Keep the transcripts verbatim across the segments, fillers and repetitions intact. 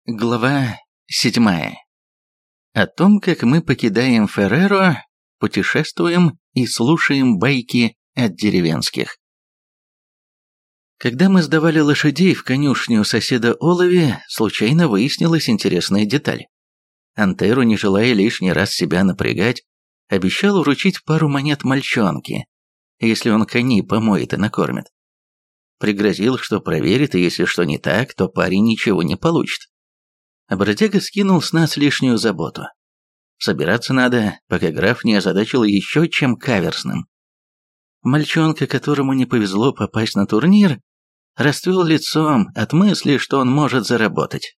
Глава седьмая. О том, как мы покидаем Ферреро, путешествуем и слушаем байки от деревенских. Когда мы сдавали лошадей в конюшню соседа Олови, случайно выяснилась интересная деталь. Антеру, не желая лишний раз себя напрягать, обещал вручить пару монет мальчонке, если он коней помоет и накормит. Пригрозил, что проверит, и если что не так, то парень ничего не получит. А бродяга скинул с нас лишнюю заботу. Собираться надо, пока граф не озадачил еще чем каверзным. Мальчонка, которому не повезло попасть на турнир, расцвел лицом от мысли, что он может заработать.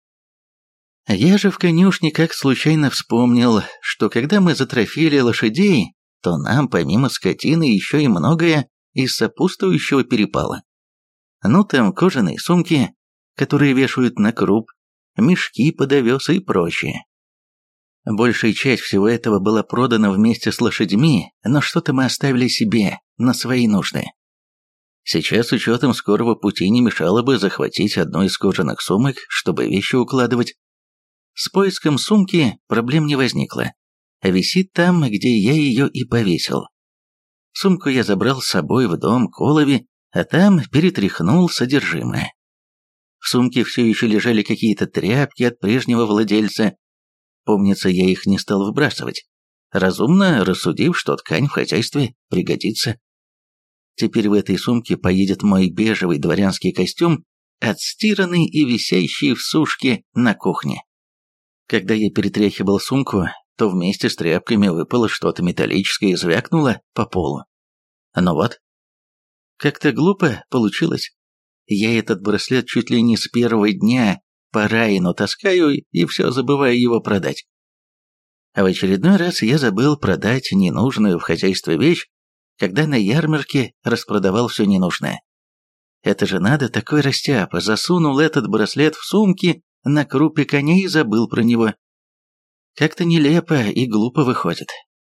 Я же в конюшне как случайно вспомнил, что когда мы затрофили лошадей, то нам помимо скотины еще и многое из сопутствующего перепало. Ну там кожаные сумки, которые вешают на круп, мешки под овес и прочее. Большая часть всего этого была продана вместе с лошадьми, но что-то мы оставили себе, на свои нужды. Сейчас с учетом скорого пути не мешало бы захватить одну из кожаных сумок, чтобы вещи укладывать. С поиском сумки проблем не возникло. Висит там, где я ее и повесил. Сумку я забрал с собой в дом к Олове, а там перетряхнул содержимое. В сумке все еще лежали какие-то тряпки от прежнего владельца. Помнится, я их не стал выбрасывать, разумно рассудив, что ткань в хозяйстве пригодится. Теперь в этой сумке поедет мой бежевый дворянский костюм, отстиранный и висящий в сушке на кухне. Когда я перетряхивал сумку, то вместе с тряпками выпало что-то металлическое и звякнуло по полу. Ну вот. Как-то глупо получилось. Я этот браслет чуть ли не с первого дня по Райну таскаю и все забываю его продать. А в очередной раз я забыл продать ненужную в хозяйстве вещь, когда на ярмарке распродавал все ненужное. Это же надо, такой растяп, засунул этот браслет в сумки на крупе коней и забыл про него. Как-то нелепо и глупо выходит.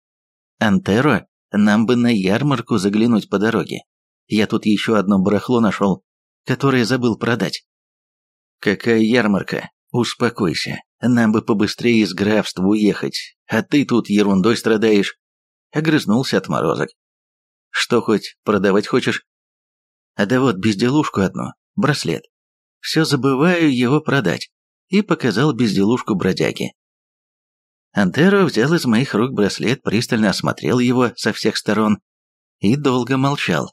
Антеро, нам бы на ярмарку заглянуть по дороге. Я тут еще одно барахло нашел, которое забыл продать. Какая ярмарка? Успокойся. Нам бы побыстрее из графства уехать, а ты тут ерундой страдаешь. Огрызнулся отморозок. Что хоть продавать хочешь? А да вот безделушку одну, браслет. Все забываю его продать. И показал безделушку бродяге. Антеро взял из моих рук браслет, пристально осмотрел его со всех сторон и долго молчал.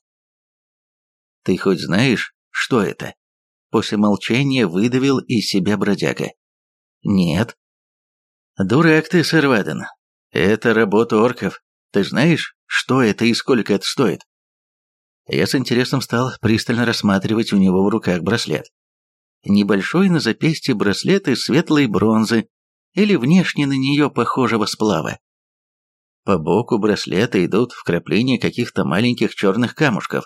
«Ты хоть знаешь, что это?» После молчания выдавил из себя бродяга. «Нет». «Дурак ты, сэр Ваден. Это работа орков. Ты знаешь, что это и сколько это стоит?» Я с интересом стал пристально рассматривать у него в руках браслет. Небольшой на запястье браслет из светлой бронзы или внешне на нее похожего сплава. По боку браслета идут вкрапления каких-то маленьких черных камушков.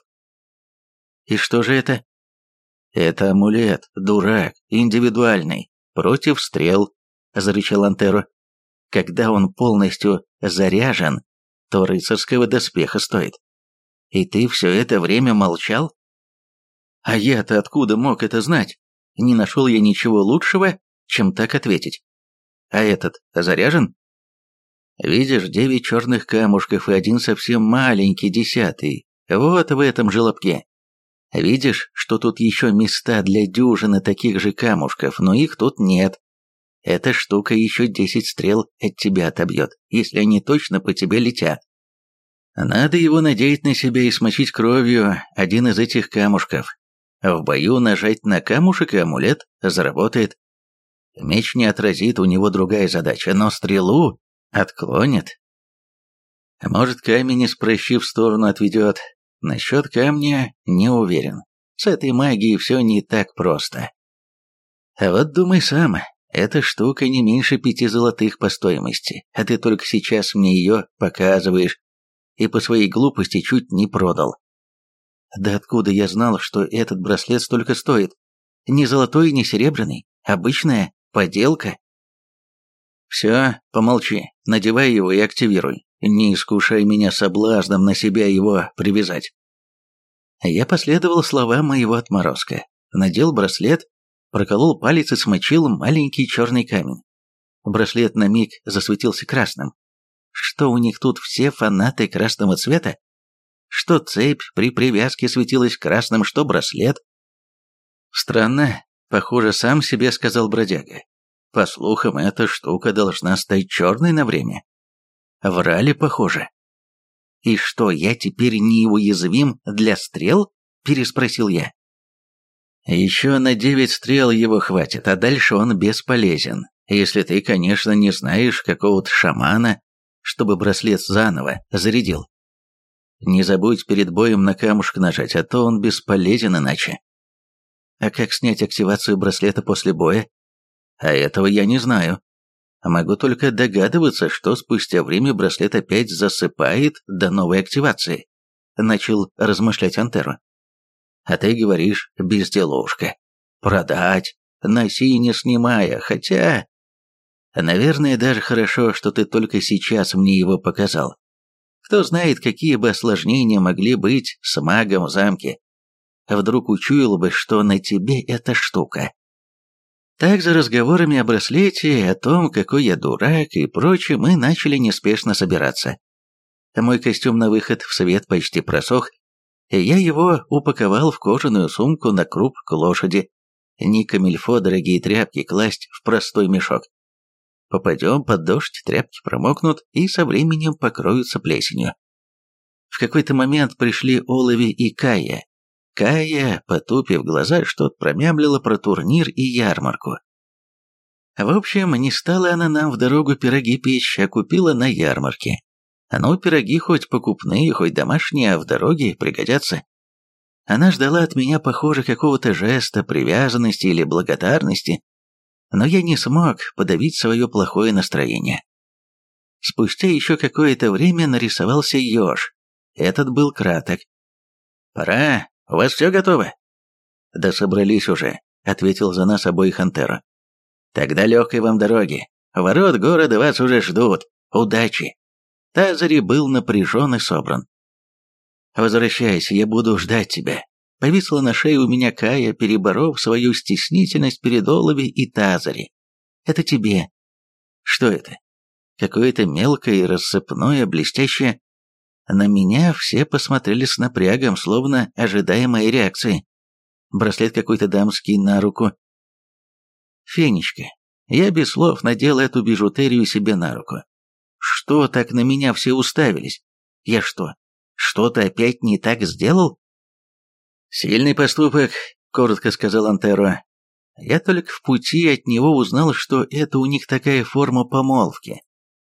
И что же это? Это амулет, дурак, индивидуальный, против стрел, зарычал Антеро. Когда он полностью заряжен, то рыцарского доспеха стоит. И ты все это время молчал? А я-то откуда мог это знать? Не нашел я ничего лучшего, чем так ответить. А этот заряжен? Видишь, девять черных камушков и один совсем маленький, десятый. Вот в этом желобке. Видишь, что тут еще места для дюжины таких же камушков, но их тут нет. Эта штука еще десять стрел от тебя отобьет, если они точно по тебе летят. Надо его надеть на себя и смочить кровью один из этих камушков. В бою нажать на камушек, и амулет заработает. Меч не отразит, у него другая задача, но стрелу отклонит. Может, камень из прыщи в сторону отведет. Насчет камня не уверен. С этой магией все не так просто. А вот думай сам, эта штука не меньше пяти золотых по стоимости, а ты только сейчас мне ее показываешь и по своей глупости чуть не продал. Да откуда я знал, что этот браслет столько стоит? Не золотой, не серебряный, обычная поделка. Все, помолчи, надевай его и активируй. Не искушай меня соблазном на себя его привязать. Я последовал словам моего отморозка, надел браслет проколол палец и смочил маленький черный камень. Браслет на миг засветился красным. Что у них тут все фанаты красного цвета? Что цепь при привязке светилась красным, что браслет? Странно, похоже, сам себе сказал бродяга. По слухам, эта штука должна стать черной на время. Врали, похоже. «И что, я теперь неуязвим для стрел?» – переспросил я. «Еще на девять стрел его хватит, а дальше он бесполезен, если ты, конечно, не знаешь какого-то шамана, чтобы браслет заново зарядил. Не забудь перед боем на камушек нажать, а то он бесполезен иначе». «А как снять активацию браслета после боя?» «А этого я не знаю. Могу только догадываться, что спустя время браслет опять засыпает до новой активации», — начал размышлять Антеро. «А ты говоришь, безделушка. Продать, носи не снимая, хотя... Наверное, даже хорошо, что ты только сейчас мне его показал. Кто знает, какие бы осложнения могли быть с магом в замке. Вдруг учуял бы, что на тебе эта штука». Так за разговорами о браслете, о том, какой я дурак и прочее, мы начали неспешно собираться. Мой костюм на выход в свет почти просох, и я его упаковал в кожаную сумку на круп к лошади. Не камильфо дорогие тряпки класть в простой мешок. Попадем под дождь, тряпки промокнут и со временем покроются плесенью. В какой-то момент пришли Олови и Кая. Кая, потупив глаза, что-то промямлила про турнир и ярмарку. В общем, не стала она нам в дорогу пироги печь, а купила на ярмарке. Ну, пироги хоть покупные, хоть домашние, а в дороге пригодятся. Она ждала от меня, похоже, какого-то жеста, привязанности или благодарности, но я не смог подавить свое плохое настроение. Спустя еще какое-то время нарисовался еж. Этот был краток. «Пора. У вас все готово?» «Да собрались уже», — ответил за нас обоих Антеро. «Тогда легкой вам дороги. Ворот города вас уже ждут. Удачи!» Тазари был напряжен и собран. «Возвращайся, я буду ждать тебя». Повисла на шее у меня Кая, переборов свою стеснительность перед Олови и Тазари. «Это тебе». «Что это?» «Какое-то мелкое и рассыпное, блестящее». На меня все посмотрели с напрягом, словно ожидая моей реакции. Браслет какой-то дамский на руку. «Фенечка, я без слов надел эту бижутерию себе на руку. Что так на меня все уставились? Я что, что-то опять не так сделал?» «Сильный поступок», — коротко сказал Антеро. Я только в пути от него узнал, что это у них такая форма помолвки.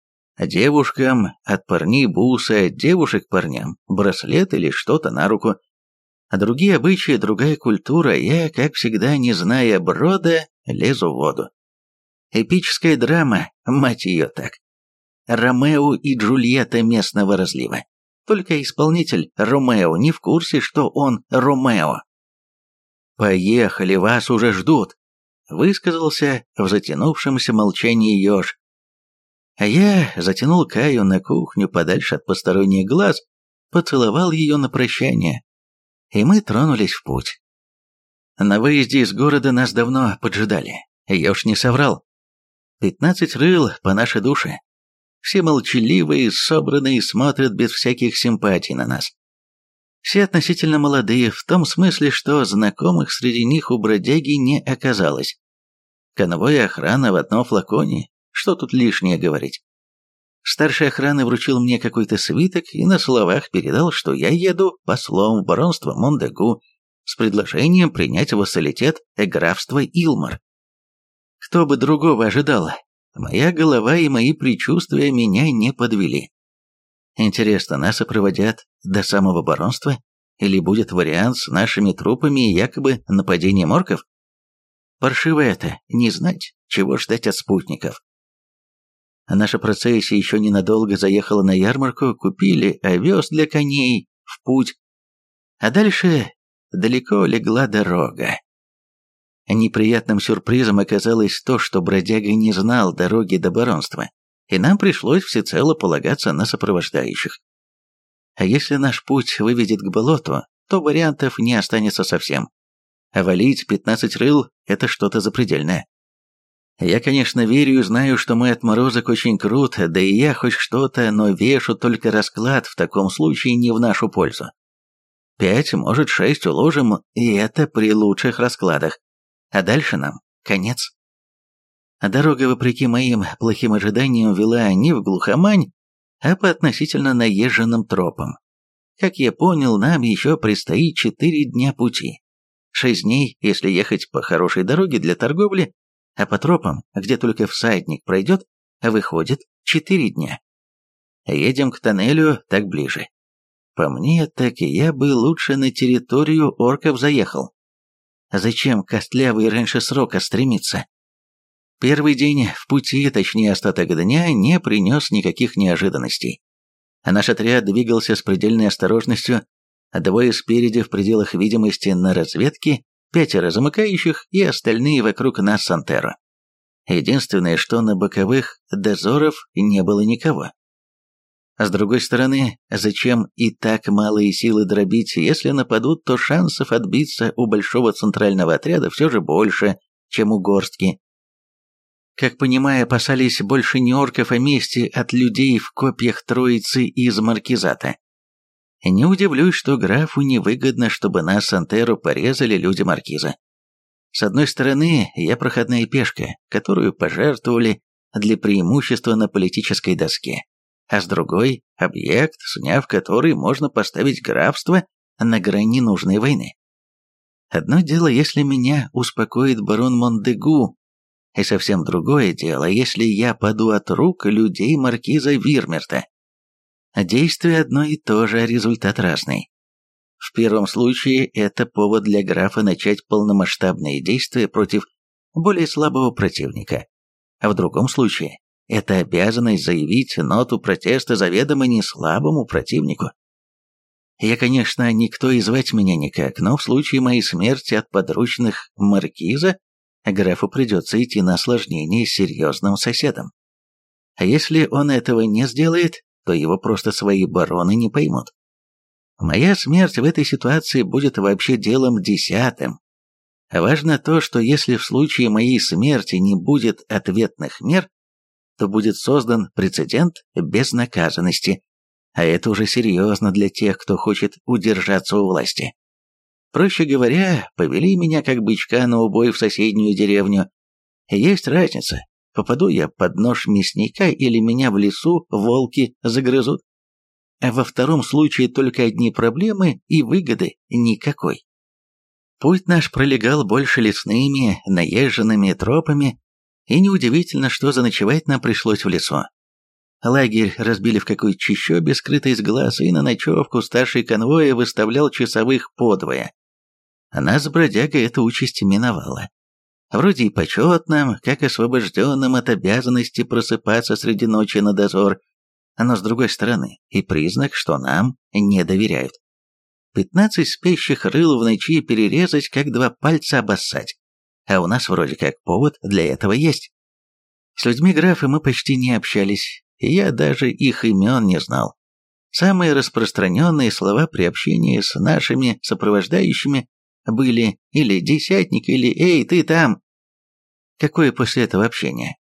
Девушкам от парней бусы, от девушек парням браслет или что-то на руку. А другие обычаи, другая культура, я, как всегда, не зная брода, лезу в воду. Эпическая драма, мать ее так. Ромео и Джульетта местного разлива. Только исполнитель Ромео не в курсе, что он Ромео. «Поехали, вас уже ждут», — высказался в затянувшемся молчании еж. А я затянул Каю на кухню подальше от посторонних глаз, поцеловал ее на прощание, и мы тронулись в путь. На выезде из города нас давно поджидали, я уж не соврал. Пятнадцать рыл по нашей душе. Все молчаливые, собранные, смотрят без всяких симпатий на нас. Все относительно молодые, в том смысле, что знакомых среди них у бродяги не оказалось. Конвой и охрана в одном флаконе. Что тут лишнее говорить? Старший охраны вручил мне какой-то свиток и на словах передал, что я еду послом в баронство Мондегу с предложением принять вассалитет графства Илмар. Кто бы другого ожидал? Моя голова и мои предчувствия меня не подвели. Интересно, нас опроводят до самого баронства? Или будет вариант с нашими трупами и якобы нападением орков? Паршиво это, не знать, чего ждать от спутников. Наша процессия еще ненадолго заехала на ярмарку, купили овес для коней, в путь. А дальше далеко легла дорога. Неприятным сюрпризом оказалось то, что бродяга не знал дороги до баронства, и нам пришлось всецело полагаться на сопровождающих. А если наш путь выведет к болоту, то вариантов не останется совсем. А валить пятнадцать рыл – это что-то запредельное. Я, конечно, верю и знаю, что мой отморозок очень крут, да и я хоть что-то, но вешу только расклад в таком случае не в нашу пользу. Пять, может, шесть уложим, и это при лучших раскладах. А дальше нам конец. Дорога, вопреки моим плохим ожиданиям, вела не в глухомань, а по относительно наезженным тропам. Как я понял, нам еще предстоит четыре дня пути. Шесть дней, если ехать по хорошей дороге для торговли, а по тропам, где только всадник пройдет, выходит четыре дня. Едем к тоннелю, так ближе. По мне, так и я бы лучше на территорию орков заехал. Зачем костлявый раньше срока стремиться? Первый день в пути, точнее остаток дня, не принес никаких неожиданностей. А наш отряд двигался с предельной осторожностью, двое спереди в пределах видимости на разведке, пятеро замыкающих и остальные вокруг нас с Антеро. Единственное, что на боковых дозоров не было никого. С другой стороны, зачем и так малые силы дробить, если нападут, то шансов отбиться у большого центрального отряда все же больше, чем у горстки. Как понимаю, опасались больше не орков, а мести от людей в копьях троицы из Маркизата. Не удивлюсь, что графу невыгодно, чтобы нас с Антеро порезали люди Маркиза. С одной стороны, я проходная пешка, которую пожертвовали для преимущества на политической доске, а с другой – объект, сняв который можно поставить графство на грани нужной войны. Одно дело, если меня успокоит барон Мондегу, и совсем другое дело, если я паду от рук людей маркиза Вирмерта. Действие одно и то же, а результат разный. В первом случае это повод для графа начать полномасштабные действия против более слабого противника, а в другом случае это обязанность заявить ноту протеста заведомо не слабому противнику. Я, конечно, никто и звать меня никак, но в случае моей смерти от подручных маркиза графу придется идти на осложнение с серьезным соседом. А если он этого не сделает, то его просто свои бароны не поймут. Моя смерть в этой ситуации будет вообще делом десятым. Важно то, что если в случае моей смерти не будет ответных мер, то будет создан прецедент безнаказанности, а это уже серьезно для тех, кто хочет удержаться у власти. Проще говоря, повели меня как бычка на убой в соседнюю деревню. Есть разница, попаду я под нож мясника или меня в лесу волки загрызут. А во втором случае только одни проблемы и выгоды никакой. Путь наш пролегал больше лесными, наезженными тропами, и неудивительно, что заночевать нам пришлось в лесу. Лагерь разбили в какой-то чащобе, скрытой с глаз, и на ночевку старший конвоя выставлял часовых подвое. А нас, бродяга, эта участь миновала. Вроде и почетным, как освобожденным от обязанности просыпаться среди ночи на дозор, но с другой стороны и признак, что нам не доверяют. Пятнадцать спящих рыл в ночи перерезать, как два пальца обоссать, а у нас вроде как повод для этого есть. С людьми графа мы почти не общались, и я даже их имен не знал. Самые распространенные слова при общении с нашими сопровождающими были или «десятник», или «эй, ты там». Какое после этого общение?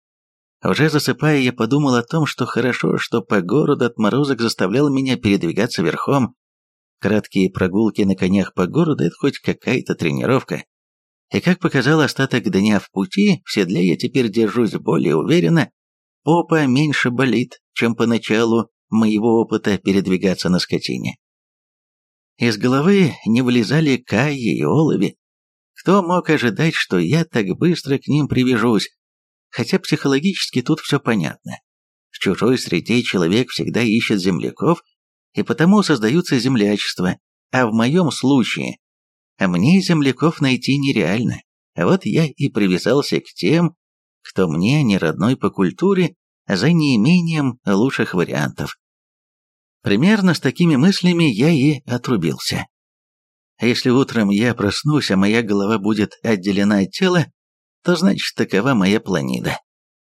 Уже засыпая, я подумал о том, что хорошо, что по городу отморозок заставлял меня передвигаться верхом. Краткие прогулки на конях по городу – это хоть какая-то тренировка. И как показал остаток дня в пути, в седле я теперь держусь более уверенно, попа меньше болит, чем поначалу моего опыта передвигаться на скотине. Из головы не вылезали Кайи и Олови. Кто мог ожидать, что я так быстро к ним привяжусь? Хотя психологически тут все понятно. В чужой среде человек всегда ищет земляков, и потому создаются землячества, а в моем случае мне земляков найти нереально. Вот я и привязался к тем, кто мне не родной по культуре, за неимением лучших вариантов. Примерно с такими мыслями я и отрубился. А если утром я проснусь, а моя голова будет отделена от тела, то значит такова моя планида.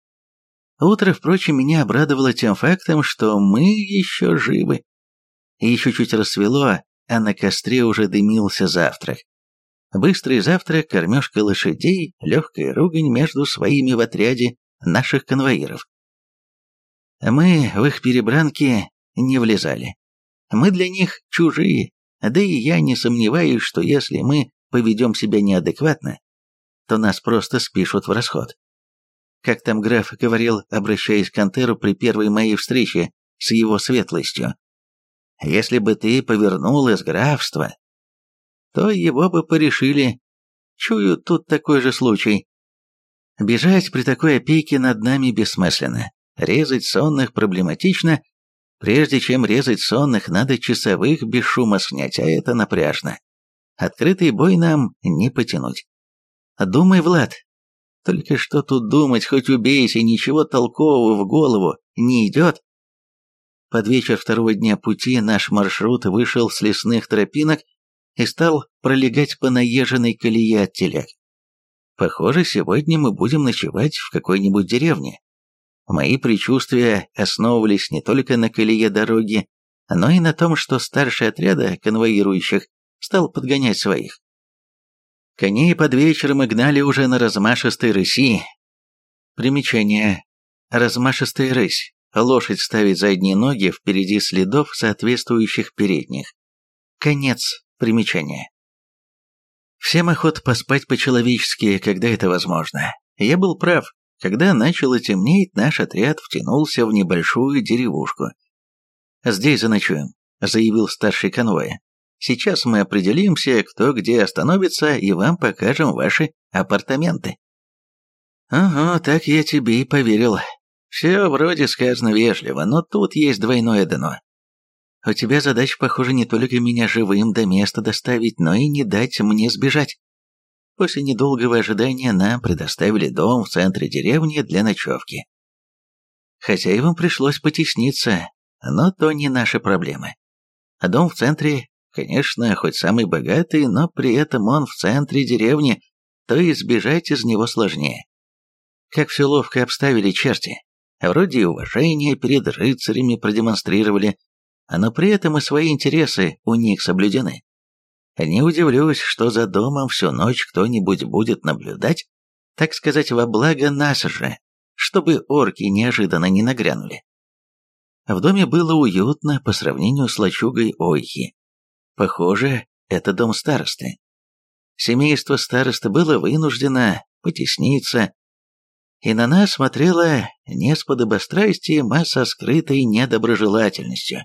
Утро, впрочем, меня обрадовало тем фактом, что мы еще живы. И еще чуть рассвело, а на костре уже дымился завтрак. Быстрый завтрак, кормежка лошадей, легкая ругань между своими в отряде наших конвоиров. Мы в их перебранки не влезали. Мы для них чужие, да и я не сомневаюсь, что если мы поведем себя неадекватно, то нас просто спишут в расход. Как там граф говорил, обращаясь к Антеру при первой моей встрече с его светлостью. Если бы ты повернул из графства, то его бы порешили. Чую, тут такой же случай. Бежать при такой опеке над нами бессмысленно. Резать сонных проблематично. Прежде чем резать сонных, надо часовых без шума снять, а это напряжно. Открытый бой нам не потянуть. Думай, Влад. Только что тут думать, хоть убейся, ничего толкового в голову не идет. Под вечер второго дня пути наш маршрут вышел с лесных тропинок и стал пролегать по наезженной колее от телег. Похоже, сегодня мы будем ночевать в какой-нибудь деревне. Мои предчувствия основывались не только на колее дороги, но и на том, что старший отряда конвоирующих стал подгонять своих. Коней под вечер мы гнали уже на размашистой рыси. Примечание. Размашистая рысь. Лошадь ставит задние ноги впереди следов соответствующих передних. Конец примечания. Всем охот поспать по-человечески, когда это возможно. Я был прав. Когда начало темнеть, наш отряд втянулся в небольшую деревушку. «Здесь заночуем», — заявил старший конвоя. «Сейчас мы определимся, кто где остановится, и вам покажем ваши апартаменты». «Ага, так я тебе и поверил. Все вроде сказано вежливо, но тут есть двойное дно. У тебя задача, похоже, не только меня живым до места доставить, но и не дать мне сбежать». После недолгого ожидания нам предоставили дом в центре деревни для ночевки. Хозяевам пришлось потесниться, но то не наши проблемы. А дом в центре, конечно, хоть самый богатый, но при этом он в центре деревни, то и сбежать из него сложнее. Как все ловко обставили черти. Вроде и уважение перед рыцарями продемонстрировали, но при этом и свои интересы у них соблюдены. Не удивлюсь, что за домом всю ночь кто-нибудь будет наблюдать, так сказать, во благо нас же, чтобы орки неожиданно не нагрянули. В доме было уютно по сравнению с лачугой Ойхи. Похоже, это дом старосты. Семейство старосты было вынуждено потесниться, и на нас смотрела не с подобострастием, а со скрытой недоброжелательностью.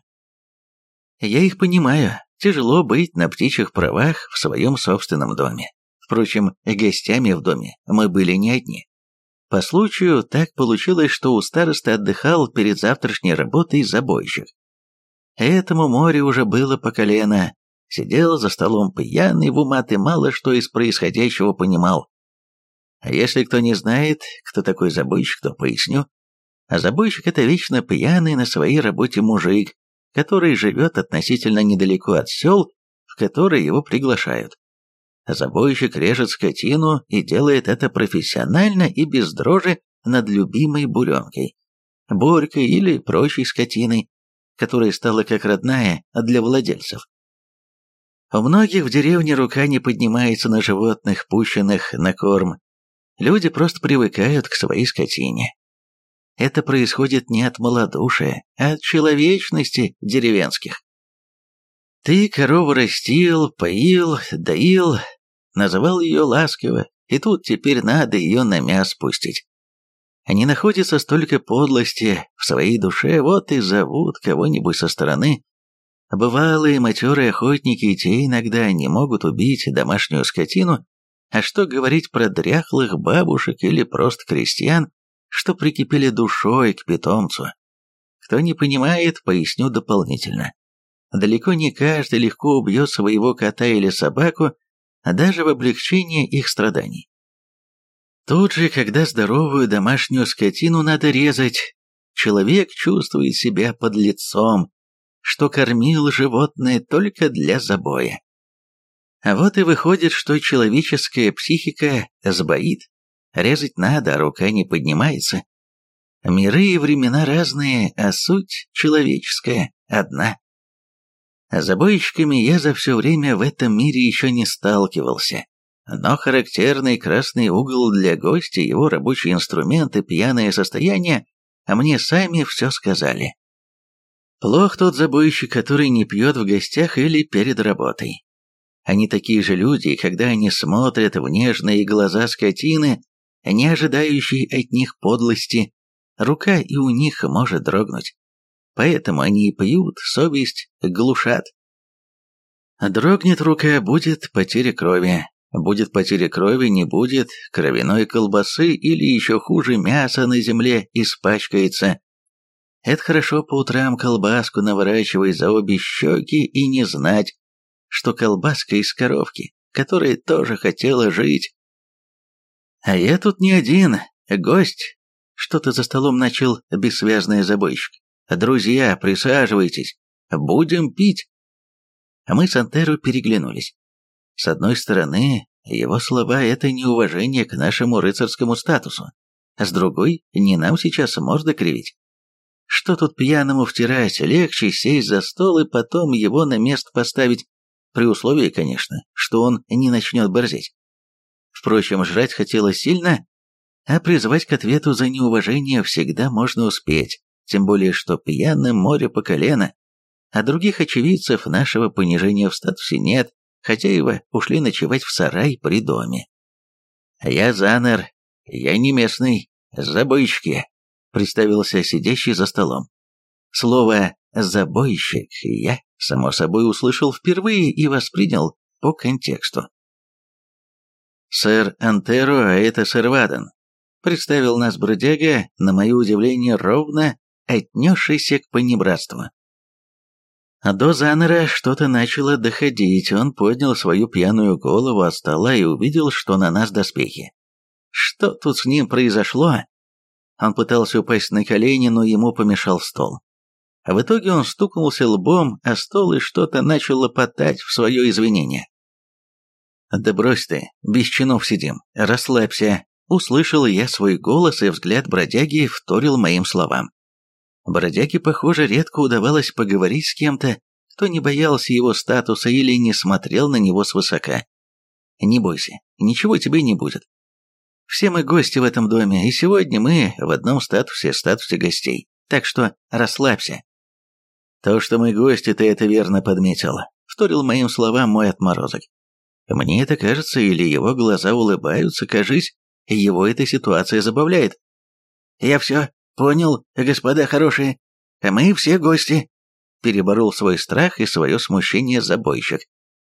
Я их понимаю. Тяжело быть на птичьих правах в своем собственном доме. Впрочем, гостями в доме мы были не одни. По случаю так получилось, что у старосты отдыхал перед завтрашней работой забойщик. Этому море уже было по колено. Сидел за столом пьяный в умат и мало что из происходящего понимал. А если кто не знает, кто такой забойщик, то поясню. А забойщик — это вечно пьяный на своей работе мужик, который живет относительно недалеко от сел, в которые его приглашают. Забойщик режет скотину и делает это профессионально и без дрожи над любимой буренкой, борькой или прочей скотиной, которая стала как родная для владельцев. У многих в деревне рука не поднимается на животных, пущенных на корм. Люди просто привыкают к своей скотине. Это происходит не от малодушия, а от человечности деревенских. Ты корову растил, поил, доил, называл ее ласково, и тут теперь надо ее на мяс пустить. Не находится столько подлости в своей душе, вот и зовут кого-нибудь со стороны. Бывалые матерые охотники и те иногда не могут убить домашнюю скотину, а что говорить про дряхлых бабушек или просто крестьян, что прикипели душой к питомцу. Кто не понимает, поясню дополнительно. Далеко не каждый легко убьет своего кота или собаку, а даже в облегчение их страданий. Тут же, когда здоровую домашнюю скотину надо резать, человек чувствует себя подлецом, что кормил животное только для забоя. А вот и выходит, что человеческая психика сбоит. Резать надо, а рука не поднимается. Миры и времена разные, а суть человеческая одна. С забойщиками я за все время в этом мире еще не сталкивался. но характерный красный угол для гостя, его рабочие инструменты, пьяное состояние, а мне сами все сказали. Плох тот забойщик, который не пьет в гостях или перед работой. Они такие же люди, и когда они смотрят в нежные глаза скотины, не ожидающей от них подлости, рука и у них может дрогнуть. Поэтому они и пьют, совесть глушат. Дрогнет рука, будет потеря крови. Будет потеря крови, не будет кровяной колбасы или еще хуже, мясо на земле испачкается. Это хорошо по утрам колбаску наворачивать за обе щеки и не знать, что колбаска из коровки, которая тоже хотела жить. А я тут не один, гость. Что-то за столом начал бессвязный забойщик. Друзья, присаживайтесь, будем пить. А мы с Антеро переглянулись. С одной стороны, его слова – это неуважение к нашему рыцарскому статусу, а с другой, не нам сейчас морды кривить. Что тут пьяному втирать, легче сесть за стол и потом его на место поставить, при условии, конечно, что он не начнет борзеть. Впрочем, жрать хотелось сильно, а призвать к ответу за неуважение всегда можно успеть, тем более что пьяным море по колено, а других очевидцев нашего понижения в статусе нет, хозяева ушли ночевать в сарай при доме. «Я Занер, я не местный, забойщики», — представился сидящий за столом. Слово «забойщик» я, само собой, услышал впервые и воспринял по контексту. «Сэр Антеро, а это сэр Ваден», — представил нас бродяга, на мое удивление, ровно отнесшийся к понебратству. До Занера что-то начало доходить, он поднял свою пьяную голову от стола и увидел, что на нас доспехи. Что тут с ним произошло? Он пытался упасть на колени, но ему помешал стол. А в итоге он стукнулся лбом о стол и что-то начал лопотать в свое извинение. «Да брось ты, без чинов сидим, расслабься», — услышал я свой голос, и взгляд бродяги вторил моим словам. Бродяге, похоже, редко удавалось поговорить с кем-то, кто не боялся его статуса или не смотрел на него свысока. «Не бойся, ничего тебе не будет. Все мы гости в этом доме, и сегодня мы в одном статусе, статусе гостей, так что расслабься». «То, что мы гости, ты это верно подметил», — вторил моим словам мой отморозок. Мне это кажется, или его глаза улыбаются, кажись, его эта ситуация забавляет. «Я все понял, господа хорошие, а мы все гости», — переборол свой страх и свое смущение забойщик.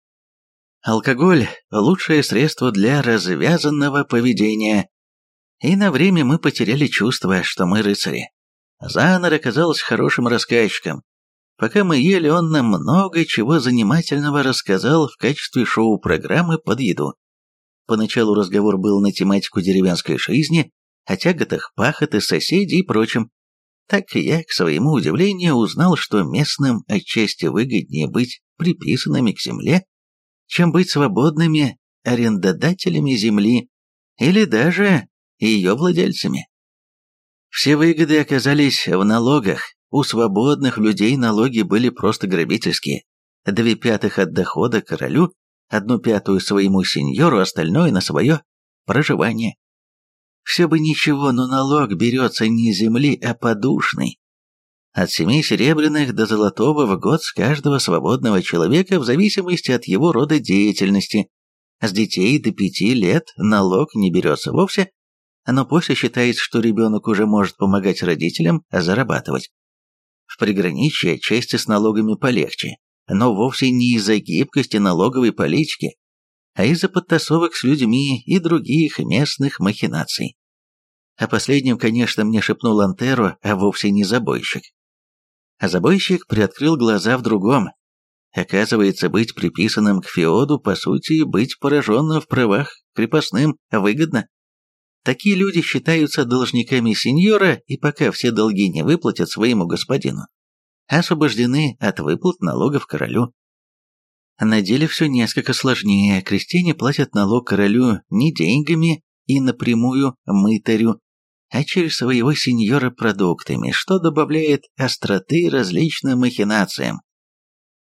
Алкоголь – лучшее средство для развязанного поведения, и на время мы потеряли чувство, что мы рыцари. Занер оказался хорошим рассказчиком. Пока мы ели, он нам много чего занимательного рассказал в качестве шоу-программы под еду. Поначалу разговор был на тематику деревенской жизни, о тяготах пахоты, соседей и прочем. Так я, к своему удивлению, узнал, что местным отчасти выгоднее быть приписанными к земле, чем быть свободными арендодателями земли или даже ее владельцами. Все выгоды оказались в налогах. У свободных людей налоги были просто грабительские. Две пятых от дохода королю, одну пятую своему сеньору, остальное на свое проживание. Все бы ничего, но налог берется не с земли, а подушный. От семи серебряных до золотого в год с каждого свободного человека в зависимости от его рода деятельности. С детей до пяти лет налог не берется вовсе, но после считается, что ребенок уже может помогать родителям зарабатывать. В приграничье отчасти с налогами полегче, но вовсе не из-за гибкости налоговой политики, а из-за подтасовок с людьми и других местных махинаций. О последнем, конечно, мне шепнул Антеро, а вовсе не забойщик. А забойщик приоткрыл глаза в другом. Оказывается, быть приписанным к феоду, по сути, быть пораженным в правах крепостным выгодно. Такие люди считаются должниками сеньора, и пока все долги не выплатят своему господину, освобождены от выплат налогов королю. На деле все несколько сложнее. Крестьяне платят налог королю не деньгами и напрямую мытарю, а через своего сеньора продуктами, что добавляет остроты различным махинациям.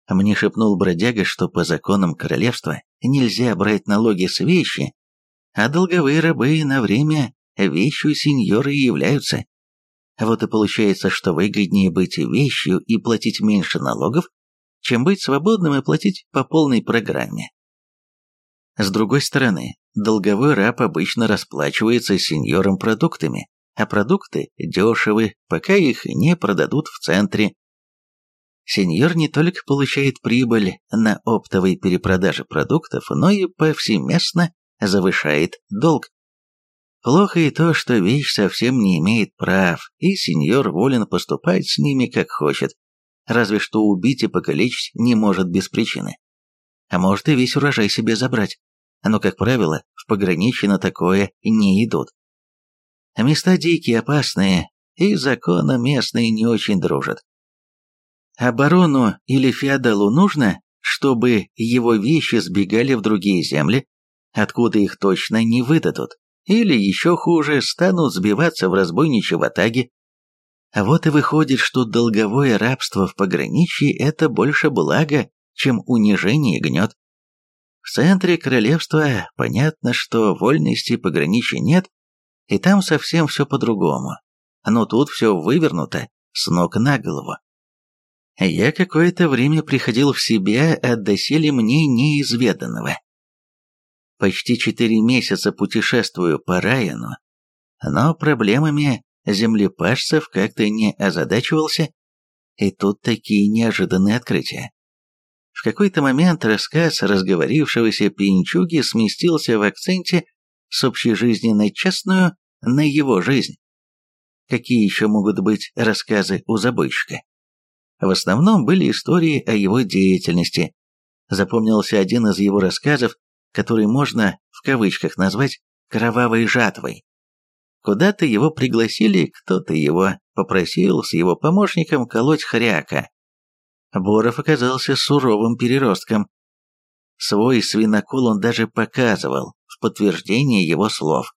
Мне шепнул бродяга, что по законам королевства нельзя брать налоги с вещи, а долговые рабы на время вещью сеньора и являются. Вот и получается, что выгоднее быть вещью и платить меньше налогов, чем быть свободным и платить по полной программе. С другой стороны, долговой раб обычно расплачивается сеньором продуктами, а продукты дешевы, пока их не продадут в центре. Сеньор не только получает прибыль на оптовой перепродаже продуктов, но и повсеместно завышает долг. Плохо и то, что вещь совсем не имеет прав, и сеньор волен поступать с ними как хочет, разве что убить и покалечить не может без причины. А может и весь урожай себе забрать, но, как правило, в пограничье на такое не идут. Места дикие, опасные, и законы местные не очень дружат. А барону или феодалу нужно, чтобы его вещи сбегали в другие земли, откуда их точно не выдадут, или еще хуже, станут сбиваться в разбойничьи ватаги. А вот и выходит, что долговое рабство в пограничье – это больше благо, чем унижение и гнет. В центре королевства понятно, что вольности пограничья нет, и там совсем все по-другому. Но тут все вывернуто с ног на голову. Я какое-то время приходил в себя от доселе мне неизведанного. Почти четыре месяца путешествую по Райану, но проблемами землепашцев как-то не озадачивался, и тут такие неожиданные открытия. В какой-то момент рассказ разговорившегося пьянчуги сместился в акценте с общей жизни на частную на его жизнь. Какие еще могут быть рассказы у забойщика? В основном были истории о его деятельности. Запомнился один из его рассказов, который можно в кавычках назвать «кровавой жатвой». Куда-то его пригласили, кто-то его попросил с его помощником колоть хряка. Боров оказался суровым переростком. Свой свинокол он даже показывал в подтверждение его слов.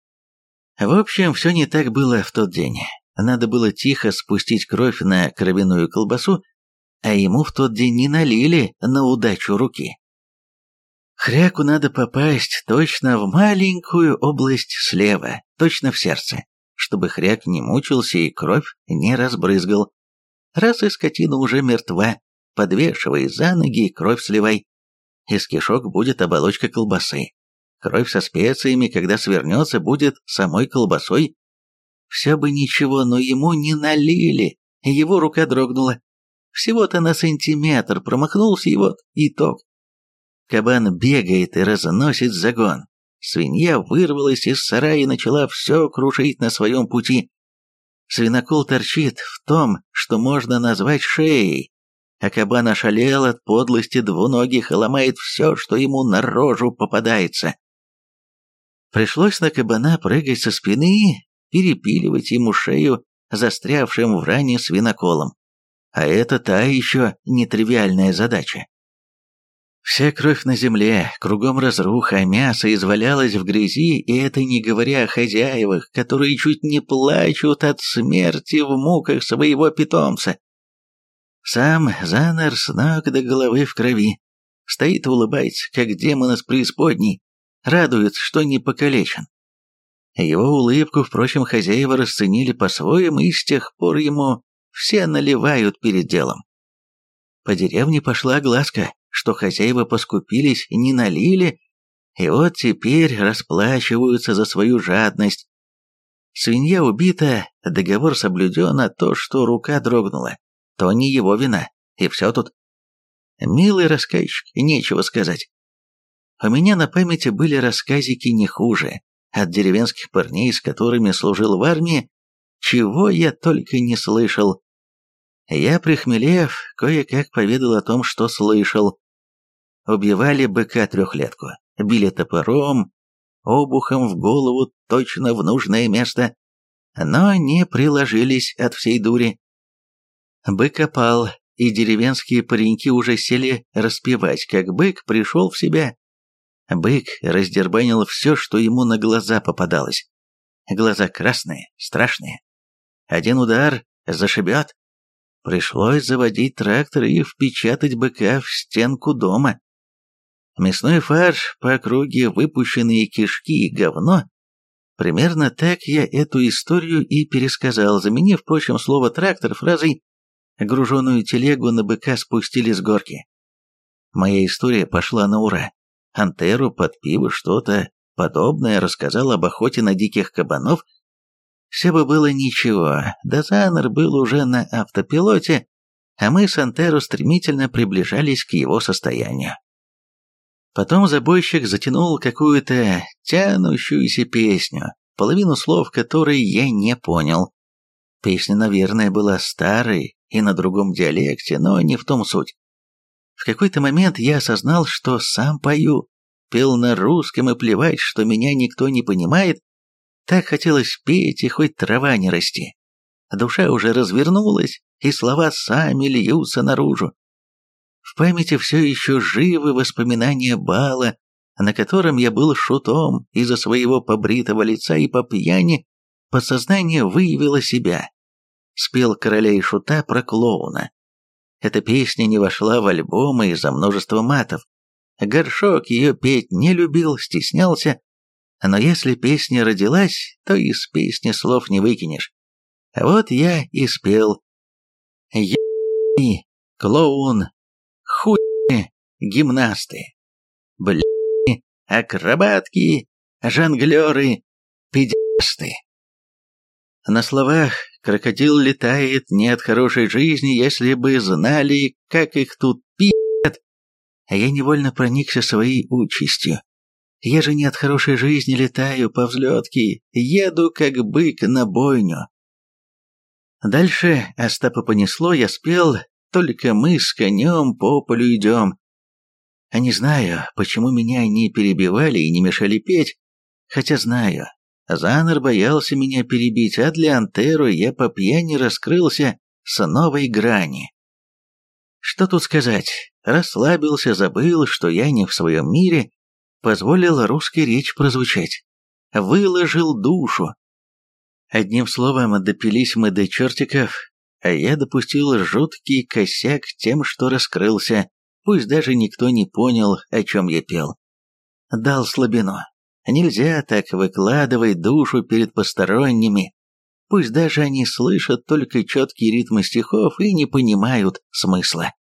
В общем, все не так было в тот день. Надо было тихо спустить кровь на кровяную колбасу, а ему в тот день не налили на удачу руки. Хряку надо попасть точно в маленькую область слева, точно в сердце, чтобы хряк не мучился и кровь не разбрызгал. Раз и скотина уже мертва, подвешивай за ноги и кровь сливай. Из кишок будет оболочка колбасы. Кровь со специями, когда свернется, будет самой колбасой. Все бы ничего, но ему не налили, его рука дрогнула. Всего-то на сантиметр промахнулся, и вот итог. Кабан бегает и разносит загон. Свинья вырвалась из сарая и начала все крушить на своем пути. Свинокол торчит в том, что можно назвать шеей, а кабан ошалел от подлости двуногих и ломает все, что ему на рожу попадается. Пришлось на кабана прыгать со спины, перепиливать ему шею застрявшим в ране свиноколом. А это та еще нетривиальная задача. Вся кровь на земле, кругом разруха, а мясо извалялось в грязи, и это не говоря о хозяевах, которые чуть не плачут от смерти в муках своего питомца. Сам замер с ног до головы в крови, стоит и улыбается, как демон из преисподней, радуется, что не покалечен. Его улыбку, впрочем, хозяева расценили по-своему, и с тех пор ему все наливают перед делом. По деревне пошла огласка, что хозяева поскупились, не налили, и вот теперь расплачиваются за свою жадность. Свинья убита, договор соблюден, а то, что рука дрогнула, то не его вина, и все тут. Милый рассказчик, нечего сказать. У меня на памяти были рассказики не хуже, от деревенских парней, с которыми служил в армии, чего я только не слышал. Я, прихмелев, кое-как поведал о том, что слышал. Убивали быка-трехлетку, били топором, обухом в голову точно в нужное место, но не приложились от всей дури. Бык опал, и деревенские пареньки уже сели распевать, как бык пришел в себя. Бык раздербанил все, что ему на глаза попадалось. Глаза красные, страшные. Один удар зашибет. Пришлось заводить трактор и впечатать быка в стенку дома. Мясной фарш, по округе выпущенные кишки и говно. Примерно так я эту историю и пересказал, заменив, впрочем, слово «трактор» фразой «груженую телегу на быка спустили с горки». Моя история пошла на ура. Антеру под пиво что-то подобное рассказал об охоте на диких кабанов. Все бы было ничего, да Заннер был уже на автопилоте, а мы с Антеру стремительно приближались к его состоянию. Потом забойщик затянул какую-то тянущуюся песню, половину слов которой я не понял. Песня, наверное, была старой и на другом диалекте, но не в том суть. В какой-то момент я осознал, что сам пою, пел на русском, и плевать, что меня никто не понимает. Так хотелось петь, и хоть трава не расти. Душа уже развернулась, и слова сами льются наружу. В памяти все еще живы воспоминания бала, на котором я был шутом из-за своего побритого лица, и по пьяни подсознание выявило себя. Спел короля и шута про клоуна. Эта песня не вошла в альбомы из-за множества матов. Горшок ее петь не любил, стеснялся. Но если песня родилась, то из песни слов не выкинешь. А вот я и спел. Е***и, клоун, хуй, гимнасты, бля, акробатки, жонглеры, педасты. На словах крокодил летает не от хорошей жизни, если бы знали, как их тут пи***ят. А я невольно проникся своей участью. Я же не от хорошей жизни летаю по взлетке, еду как бык на бойню. Дальше Остапа понесло, я спел, только мы с конем по полю идем. А не знаю, почему меня не перебивали и не мешали петь, хотя знаю, Заннер боялся меня перебить, а для Антеру я по пьяни раскрылся с новой грани. Что тут сказать, расслабился, забыл, что я не в своем мире, позволил русской речь прозвучать. Выложил душу. Одним словом, допились мы до чертиков, а я допустил жуткий косяк тем, что раскрылся, пусть даже никто не понял, о чем я пел. Дал слабину. Нельзя так выкладывать душу перед посторонними, пусть даже они слышат только четкие ритмы стихов и не понимают смысла.